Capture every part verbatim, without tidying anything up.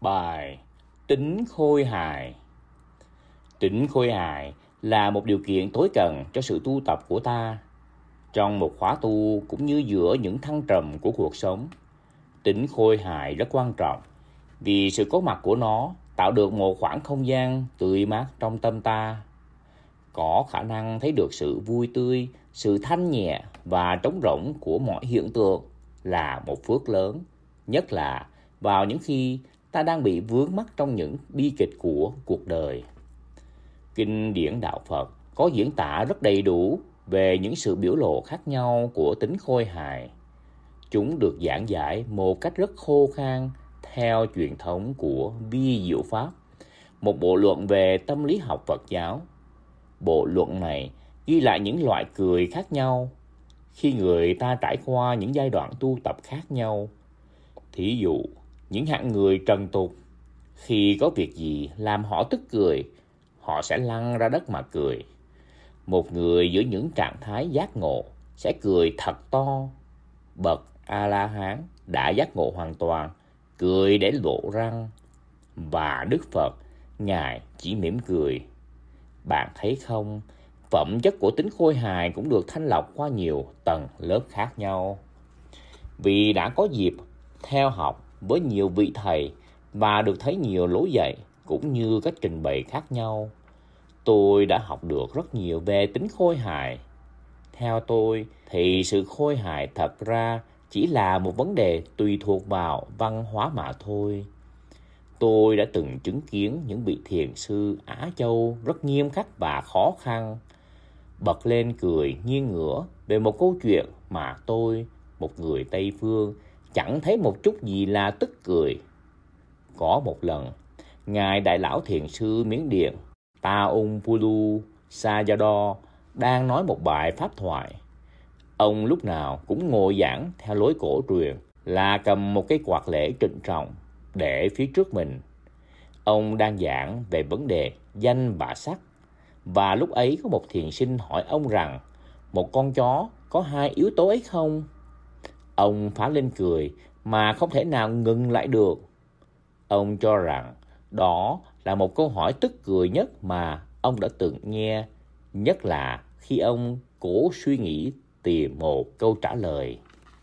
Bài Tính khôi hài. Tính khôi hài là một điều kiện tối cần cho sự tu tập của ta. Trong một khóa tu cũng như giữa những thăng trầm của cuộc sống, tính khôi hài rất quan trọng vì sự có mặt của nó tạo được một khoảng không gian tươi mát trong tâm ta. Có khả năng thấy được sự vui tươi, sự thanh nhẹ và trống rỗng của mọi hiện tượng là một phước lớn, nhất là vào những khi ta đang bị vướng mắc trong những bi kịch của cuộc đời. Kinh điển đạo Phật có diễn tả rất đầy đủ về những sự biểu lộ khác nhau của tính khôi hài. Chúng được giảng giải một cách rất khô khan theo truyền thống của Vi Diệu Pháp, một bộ luận về tâm lý học Phật giáo. Bộ luận này ghi lại những loại cười khác nhau khi người ta trải qua những giai đoạn tu tập khác nhau. Thí dụ, những hạng người trần tục, khi có việc gì làm họ tức cười, họ sẽ lăn ra đất mà cười. Một người giữa những trạng thái giác ngộ sẽ cười thật to. Bậc A-la-hán đã giác ngộ hoàn toàn, cười để lộ răng. Và Đức Phật, Ngài chỉ mỉm cười. Bạn thấy không, phẩm chất của tính khôi hài cũng được thanh lọc qua nhiều tầng lớp khác nhau. Vì đã có dịp theo học với nhiều vị thầy và được thấy nhiều lối dạy cũng như cách trình bày khác nhau, tôi đã học được rất nhiều về tính khôi hài. Theo tôi thì sự khôi hài thật ra chỉ là một vấn đề tùy thuộc vào văn hóa mà thôi. Tôi đã từng chứng kiến những vị thiền sư Á Châu rất nghiêm khắc và khó khăn, bật lên cười nghiêng ngửa về một câu chuyện mà tôi, một người Tây Phương, chẳng thấy một chút gì là tức cười. Có một lần, Ngài Đại Lão Thiền sư Miến Điện Taung Pulu Sayadaw đang nói một bài pháp thoại. Ông lúc nào cũng ngồi giảng theo lối cổ truyền là cầm một cái quạt lễ trịnh trọng để phía trước mình. Ông đang giảng về vấn đề danh và sắc, và lúc ấy có một thiền sinh hỏi ông rằng một con chó có hai yếu tố ấy không? Ông phá lên cười mà không thể nào ngừng lại được. Ông cho rằng đó là một câu hỏi tức cười nhất mà ông đã từng nghe, nhất là khi ông cố suy nghĩ tìm một câu trả lời.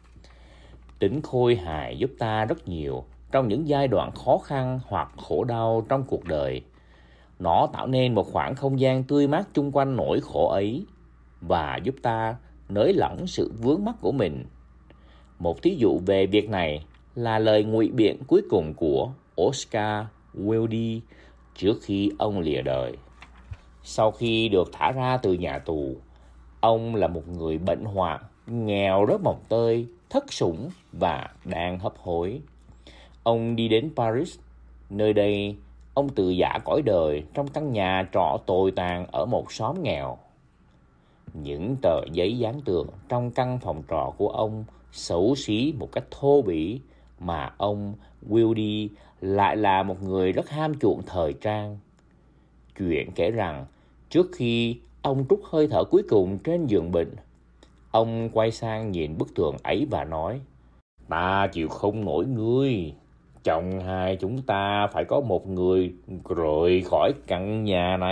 Tính khôi hài giúp ta rất nhiều trong những giai đoạn khó khăn hoặc khổ đau trong cuộc đời. Nó tạo nên một khoảng không gian tươi mát chung quanh nỗi khổ ấy và giúp ta nới lỏng sự vướng mắc của mình. Một thí dụ về việc này là lời ngụy biện cuối cùng của Oscar Wilde trước khi ông lìa đời. Sau khi được thả ra từ nhà tù, ông là một người bệnh hoạn, nghèo rớt mồng tơi, thất sủng và đang hấp hối. Ông đi đến Paris, nơi đây ông tự giả cõi đời trong căn nhà trọ tồi tàn ở một xóm nghèo. Những tờ giấy dán tường trong căn phòng trọ của ông xấu xí một cách thô bỉ, mà ông Wilde lại là một người rất ham chuộng thời trang. Chuyện kể rằng trước khi ông trút hơi thở cuối cùng trên giường bệnh, ông quay sang nhìn bức tường ấy và nói: "Ta chịu không nổi ngươi. Trong hai chúng ta phải có một người rời khỏi căn nhà này."